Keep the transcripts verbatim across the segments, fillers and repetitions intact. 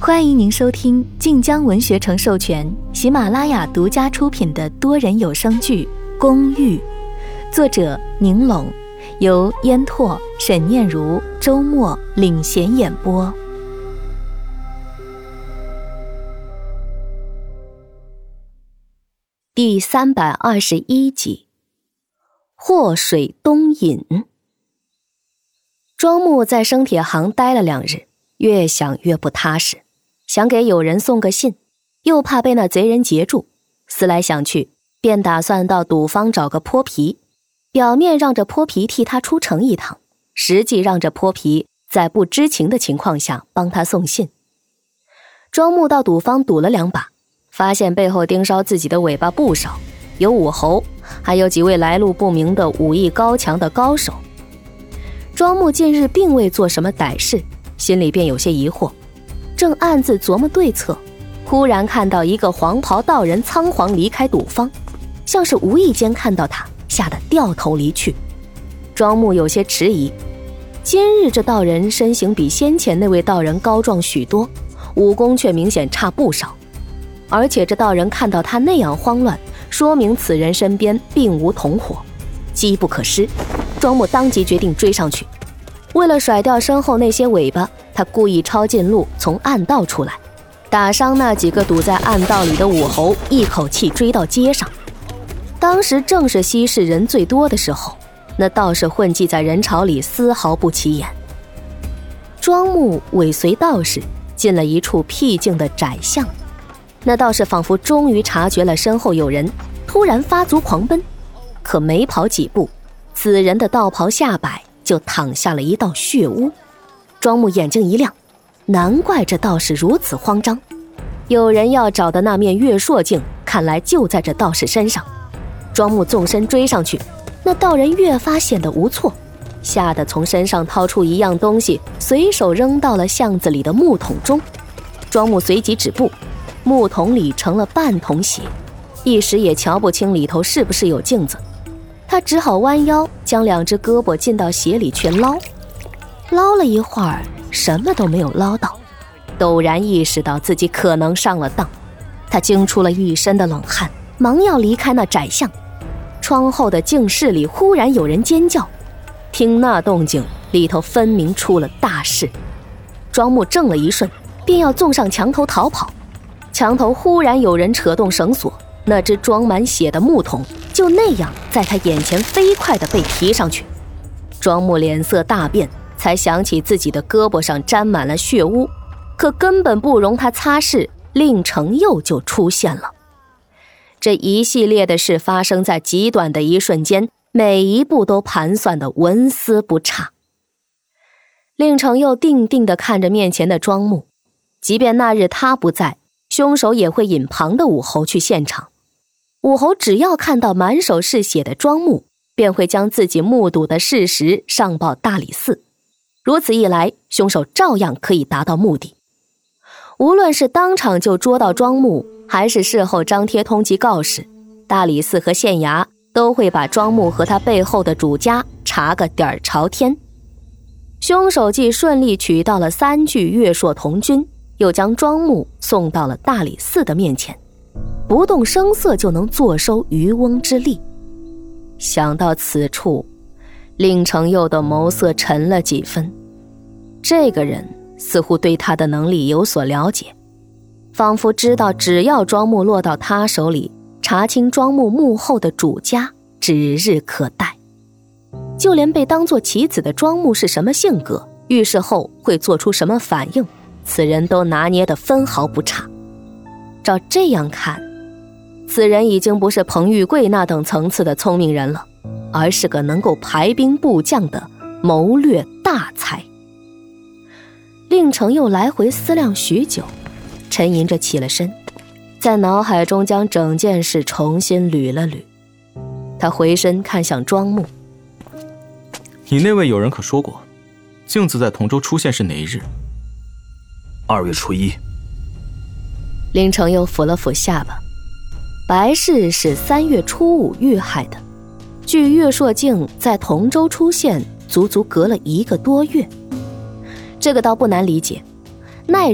欢迎您收听晋江文学城授权、喜马拉雅独家出品的多人有声剧《公寓》，作者宁龙，由烟拓、沈念如、周末领衔演播。第三百二十一集，祸水东引。庄木在生铁行待了两日，越想越不踏实，想给友人送个信，又怕被那贼人截住，思来想去，便打算到赌坊找个泼皮，表面让这泼皮替他出城一趟，实际让这泼皮在不知情的情况下帮他送信。庄木到赌坊赌了两把，发现背后盯梢自己的尾巴不少，有武侯，还有几位来路不明的武艺高强的高手。庄木近日并未做什么歹事，心里便有些疑惑，正暗自琢磨对策，忽然看到一个黄袍道人仓皇离开赌坊，像是无意间看到他，吓得掉头离去。庄木有些迟疑，今日这道人身形比先前那位道人高壮许多，武功却明显差不少，而且这道人看到他那样慌乱，说明此人身边并无同伙，机不可失。庄木当即决定追上去，为了甩掉身后那些尾巴，他故意抄近路从暗道出来，打伤那几个堵在暗道里的武侯，一口气追到街上。当时正是西市人最多的时候，那道士混迹在人潮里丝毫不起眼。庄木尾随道士进了一处僻静的窄巷，那道士仿佛终于察觉了身后有人，突然发足狂奔，可没跑几步，此人的道袍下摆就淌下了一道血污。庄木眼睛一亮，难怪这道士如此慌张，有人要找的那面月朔镜看来就在这道士身上。庄木纵身追上去，那道人越发显得无措，吓得从身上掏出一样东西，随手扔到了巷子里的木桶中。庄木随即止步，木桶里成了半桶血，一时也瞧不清里头是不是有镜子，他只好弯腰将两只胳膊进到血里去捞。捞了一会儿，什么都没有捞到，陡然意识到自己可能上了当，他惊出了一身的冷汗，忙要离开那窄巷。窗后的镜室里忽然有人尖叫，听那动静，里头分明出了大事。庄木怔了一瞬，便要纵上墙头逃跑，墙头忽然有人扯动绳索，那只装满血的木桶就那样在他眼前飞快地被提上去。庄木脸色大变，才想起自己的胳膊上沾满了血污，可根本不容他擦拭，令程佑就出现了。这一系列的事发生在极短的一瞬间，每一步都盘算得纹丝不差。令程佑定定地看着面前的庄木，即便那日他不在，凶手也会引旁的武侯去现场。武侯只要看到满手是血的庄木，便会将自己目睹的事实上报大理寺，如此一来，凶手照样可以达到目的。无论是当场就捉到庄木，还是事后张贴通缉告示，大理寺和县衙都会把庄木和他背后的主家查个底儿朝天。凶手既顺利取到了三具月朔铜君，又将庄木送到了大理寺的面前，不动声色就能坐收渔翁之利。想到此处，令程佑的眸色沉了几分。这个人似乎对他的能力有所了解，仿佛知道只要庄木落到他手里，查清庄木幕后的主家指日可待。就连被当作棋子的庄木是什么性格，遇事后会做出什么反应，此人都拿捏得分毫不差。照这样看，此人已经不是彭玉贵那等层次的聪明人了，而是个能够排兵布将的谋略大才。令程又来回思量许久，沉吟着起了身，在脑海中将整件事重新捋了捋。他回身看向庄木， 你那位友人可说过，镜子在同州出现是哪一日？ 二月初一。 令程又抚了抚下巴，白氏是三月初五遇害的，距月朔镜在同州出现足足隔了一个多月。这个倒不难理解，耐重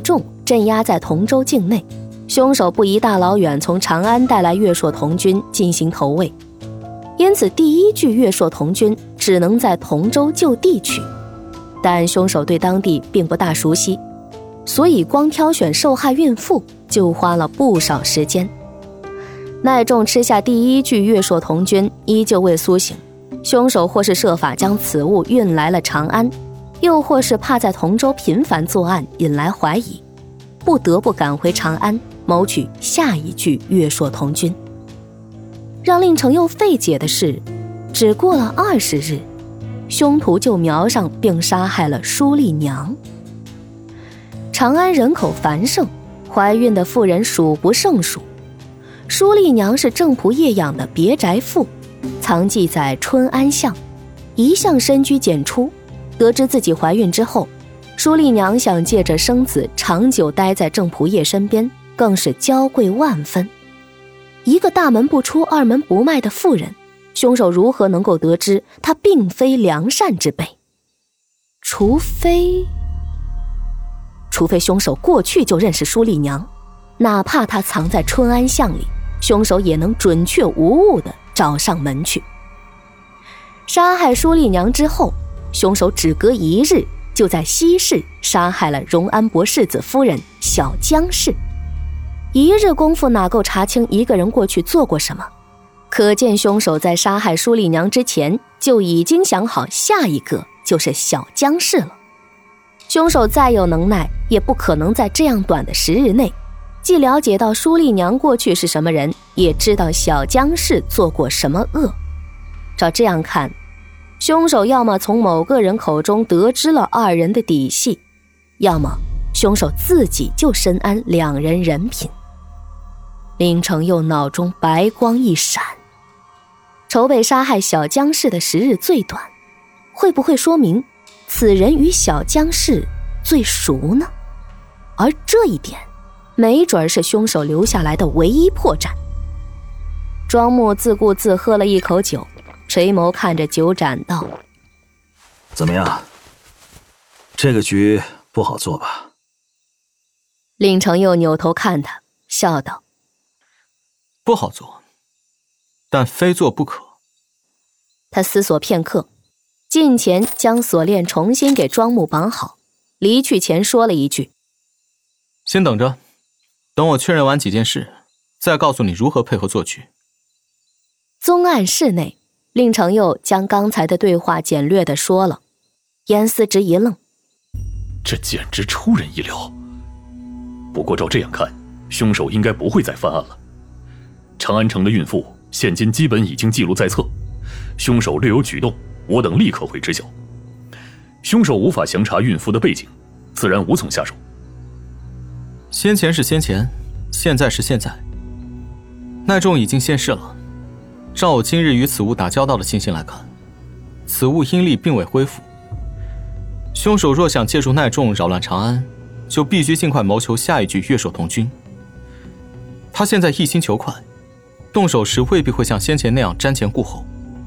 镇压在同州境内，凶手不宜大老远从长安带来越朔同军进行投喂，因此第一具越朔同军只能在同州就地取。但凶手对当地并不大熟悉，所以光挑选受害孕妇就花了不少时间。耐仲吃下第一具越朔同军依旧未苏醒，凶手或是设法将此物运来了长安，又或是怕在同州频繁作案引来怀疑，不得不赶回长安谋取下一具越朔同军。让令程又费解的是，只过了二十日，凶徒就瞄上并杀害了舒丽娘。长安人口繁盛，怀孕的妇人数不胜数。舒丽娘是郑仆夜养的别宅妇，藏寄在春安巷，一向深居简出。得知自己怀孕之后，舒丽娘想借着生子长久待在郑仆夜身边，更是娇贵万分。一个大门不出二门不迈的妇人，凶手如何能够得知她并非良善之辈？除非除非凶手过去就认识舒丽娘，哪怕她藏在春安巷里，凶手也能准确无误地找上门去。杀害舒丽娘之后，凶手只隔一日就在西市杀害了荣安伯世子夫人小江氏。一日功夫哪够查清一个人过去做过什么？可见凶手在杀害舒丽娘之前就已经想好下一个就是小江氏了。凶手再有能耐，也不可能在这样短的时日内既了解到舒丽娘过去是什么人，也知道小江氏做过什么恶。照这样看，凶手要么从某个人口中得知了二人的底细，要么凶手自己就深谙两人人品。林承佑脑中白光一闪，筹备杀害小江氏的时日最短，会不会说明此人与小江氏最熟呢？而这一点没准是凶手留下来的唯一破绽。庄木自顾自喝了一口酒，垂眸看着酒盏道： 怎么样，这个局不好做吧？ 令承佑扭头看他，笑道： 不好做，但非做不可。 他思索片刻，近前将锁链重新给庄木绑好，离去前说了一句： 先等着，等我确认完几件事，再告诉你如何配合做局。 宗案室内，令承佑将刚才的对话简略地说了。严思直一愣， 这简直出人意料。不过照这样看，凶手应该不会再犯案了。长安城的孕妇现今基本已经记录在册，凶手略有举动，我等立刻会知晓。凶手无法详查孕妇的背景，自然无从下手。 先前是先前，现在是现在。耐仲已经现世了，照我今日与此物打交道的情形来看，此物阴力并未恢复。凶手若想借助耐仲扰乱长安，就必须尽快谋求下一局越朔同军。他现在一心求快，动手时未必会像先前那样瞻前顾后。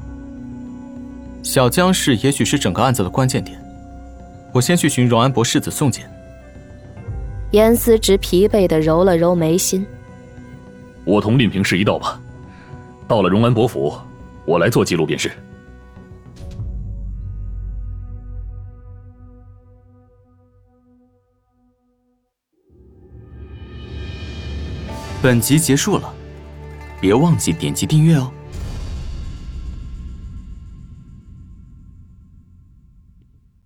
小江氏也许是整个案子的关键点，我先去寻荣安伯世子宋简。 严思直疲惫地揉了揉眉心， 我同令平事一道吧，到了荣安伯府，我来做记录便是。 本集结束了，别忘记点击订阅哦。